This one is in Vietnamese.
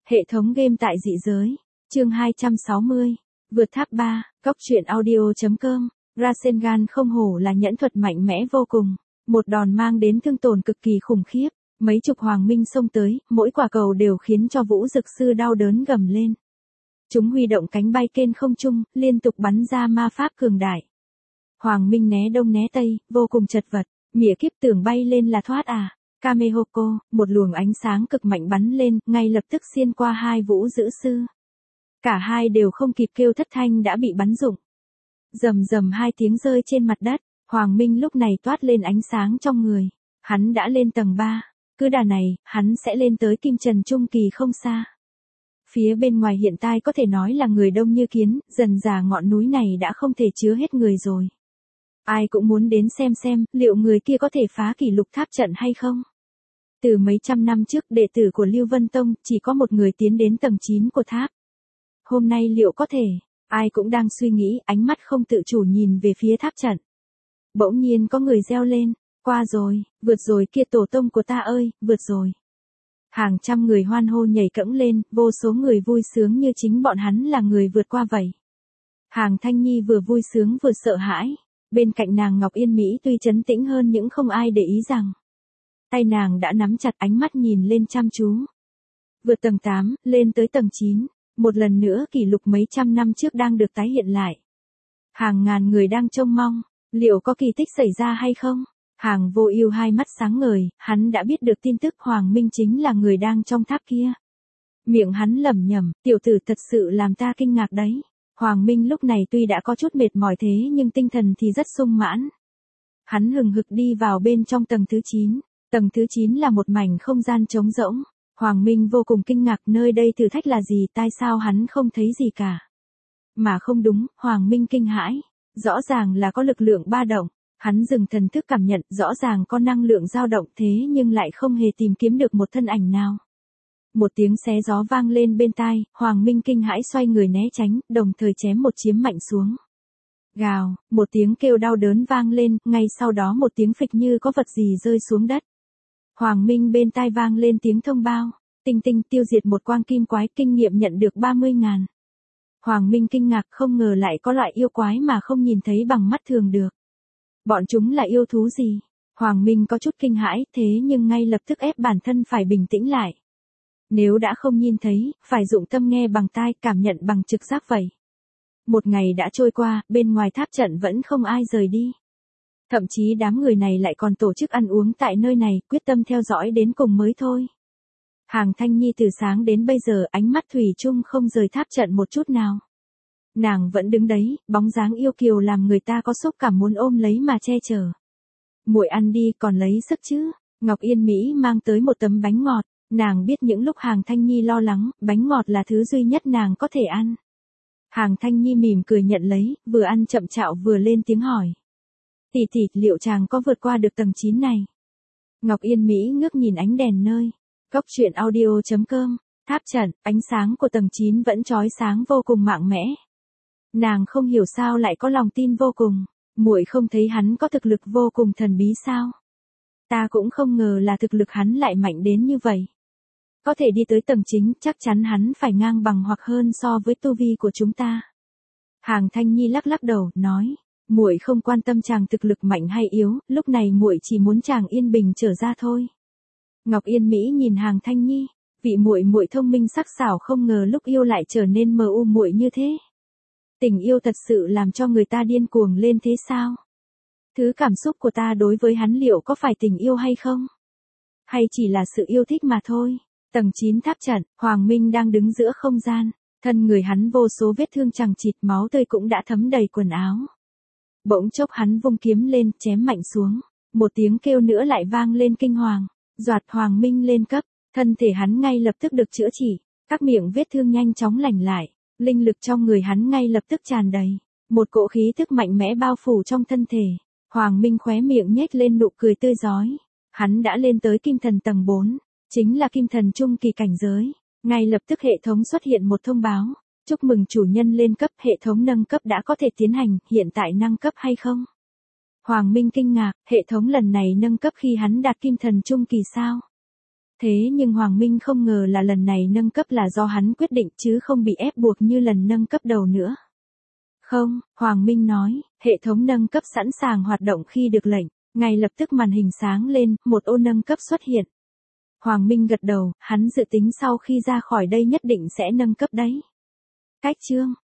Hệ thống game tại dị giới. Chương 260. Vượt tháp 3, Cóc truyện audio.com. Rasengan không hổ là nhẫn thuật mạnh mẽ vô cùng. Một đòn mang đến thương tổn cực kỳ khủng khiếp. Mấy chục hoàng minh xông tới, mỗi quả cầu đều khiến cho Vũ Dực Sư đau đớn gầm lên. Chúng huy động cánh bay trên không trung, liên tục bắn ra ma pháp cường đại. Hoàng minh né đông né tây, vô cùng chật vật. Mỉa kiếp tưởng bay lên là thoát à. Kamehoko, một luồng ánh sáng cực mạnh bắn lên, ngay lập tức xuyên qua hai Vũ Dữ Sư. Cả hai đều không kịp kêu thất thanh đã bị bắn rụng. Rầm rầm hai tiếng rơi trên mặt đất, Hoàng Minh lúc này toát lên ánh sáng trong người. Hắn đã lên tầng 3, cứ đà này, hắn sẽ lên tới Kim Trần Trung Kỳ không xa. Phía bên ngoài hiện tại có thể nói là người đông như kiến, dần dà ngọn núi này đã không thể chứa hết người rồi. Ai cũng muốn đến xem, liệu người kia có thể phá kỷ lục tháp trận hay không? Từ mấy trăm năm trước đệ tử của Lưu Vân Tông chỉ có một người tiến đến tầng 9 của tháp. Hôm nay liệu có thể? Ai cũng đang suy nghĩ, ánh mắt không tự chủ nhìn về phía tháp trận. Bỗng nhiên có người reo lên, qua rồi, vượt rồi kia tổ tông của ta ơi, vượt rồi. Hàng trăm người hoan hô nhảy cẫng lên, vô số người vui sướng như chính bọn hắn là người vượt qua vậy. Hàng Thanh Nhi vừa vui sướng vừa sợ hãi. Bên cạnh nàng Ngọc Yên Mỹ tuy trấn tĩnh hơn nhưng không ai để ý rằng. Tay nàng đã nắm chặt, ánh mắt nhìn lên chăm chú. Vượt tầng 8, lên tới tầng 9. Một lần nữa kỷ lục mấy trăm năm trước đang được tái hiện lại. Hàng ngàn người đang trông mong, liệu có kỳ tích xảy ra hay không? Hàng Vô Ưu hai mắt sáng ngời, hắn đã biết được tin tức Hoàng Minh chính là người đang trong tháp kia. Miệng hắn lẩm nhẩm, tiểu tử thật sự làm ta kinh ngạc đấy. Hoàng Minh lúc này tuy đã có chút mệt mỏi thế nhưng tinh thần thì rất sung mãn. Hắn hừng hực đi vào bên trong tầng thứ 9. Tầng thứ 9 là một mảnh không gian trống rỗng. Hoàng Minh vô cùng kinh ngạc, nơi đây thử thách là gì, tại sao hắn không thấy gì cả. Mà không đúng, Hoàng Minh kinh hãi. Rõ ràng là có lực lượng ba động. Hắn dừng thần thức cảm nhận, rõ ràng có năng lượng dao động thế nhưng lại không hề tìm kiếm được một thân ảnh nào. Một tiếng xé gió vang lên bên tai, Hoàng Minh kinh hãi xoay người né tránh, đồng thời chém một chiếm mạnh xuống. Gào, một tiếng kêu đau đớn vang lên, ngay sau đó một tiếng phịch như có vật gì rơi xuống đất. Hoàng Minh bên tai vang lên tiếng thông báo, tinh tinh tiêu diệt một quang kim quái, kinh nghiệm nhận được 30.000. Hoàng Minh kinh ngạc, không ngờ lại có loại yêu quái mà không nhìn thấy bằng mắt thường được. Bọn chúng là yêu thú gì? Hoàng Minh có chút kinh hãi, thế nhưng ngay lập tức ép bản thân phải bình tĩnh lại. Nếu đã không nhìn thấy, phải dụng tâm nghe bằng tai, cảm nhận bằng trực giác vậy. Một ngày đã trôi qua, bên ngoài tháp trận vẫn không ai rời đi. Thậm chí đám người này lại còn tổ chức ăn uống tại nơi này, quyết tâm theo dõi đến cùng mới thôi. Hàng Thanh Nhi từ sáng đến bây giờ ánh mắt thủy chung không rời tháp trận một chút nào. Nàng vẫn đứng đấy, bóng dáng yêu kiều làm người ta có xúc cảm muốn ôm lấy mà che chở. Muội ăn đi, còn lấy sức chứ. Ngọc Yên Mỹ mang tới một tấm bánh ngọt. Nàng biết những lúc Hàng Thanh Nhi lo lắng, bánh ngọt là thứ duy nhất nàng có thể ăn. Hàng Thanh Nhi mỉm cười nhận lấy, vừa ăn chậm chạo vừa lên tiếng hỏi. Tỷ tỷ, liệu chàng có vượt qua được tầng 9 này? Ngọc Yên Mỹ ngước nhìn ánh đèn nơi. Cóc truyện audio.com. Tháp trận, ánh sáng của tầng 9 vẫn chói sáng vô cùng mạnh mẽ. Nàng không hiểu sao lại có lòng tin vô cùng. Muội không thấy hắn có thực lực vô cùng thần bí sao? Ta cũng không ngờ là thực lực hắn lại mạnh đến như vậy. Có thể đi tới tầng chính, chắc chắn hắn phải ngang bằng hoặc hơn so với tu vi của chúng ta. Hàng Thanh Nhi lắc lắc đầu, nói, muội không quan tâm chàng thực lực mạnh hay yếu, lúc này muội chỉ muốn chàng yên bình trở ra thôi. Ngọc Yên Mỹ nhìn Hàng Thanh Nhi, vị muội muội thông minh sắc sảo, không ngờ lúc yêu lại trở nên mờ u muội như thế. Tình yêu thật sự làm cho người ta điên cuồng lên thế sao? Thứ cảm xúc của ta đối với hắn liệu có phải tình yêu hay không? Hay chỉ là sự yêu thích mà thôi? Tầng 9 tháp trận, Hoàng Minh đang đứng giữa không gian, thân người hắn vô số vết thương chằng chịt, máu tươi cũng đã thấm đầy quần áo. Bỗng chốc hắn vung kiếm lên, chém mạnh xuống, một tiếng kêu nữa lại vang lên kinh hoàng, doạt Hoàng Minh lên cấp, thân thể hắn ngay lập tức được chữa trị, các miệng vết thương nhanh chóng lành lại, linh lực trong người hắn ngay lập tức tràn đầy, một cỗ khí thức mạnh mẽ bao phủ trong thân thể. Hoàng Minh khóe miệng nhếch lên nụ cười tươi rói. Hắn đã lên tới kim thần tầng 4, chính là kim thần trung kỳ cảnh giới. Ngay lập tức hệ thống xuất hiện một thông báo. Chúc mừng chủ nhân lên cấp, hệ thống nâng cấp đã có thể tiến hành, hiện tại nâng cấp hay không? Hoàng Minh kinh ngạc, hệ thống lần này nâng cấp khi hắn đạt kim thần trung kỳ sao? Thế nhưng Hoàng Minh không ngờ là lần này nâng cấp là do hắn quyết định chứ không bị ép buộc như lần nâng cấp đầu nữa. Không, Hoàng Minh nói, hệ thống nâng cấp sẵn sàng hoạt động khi được lệnh. Ngay lập tức màn hình sáng lên, một ô nâng cấp xuất hiện. Hoàng Minh gật đầu, hắn dự tính sau khi ra khỏi đây nhất định sẽ nâng cấp đấy. Cách chương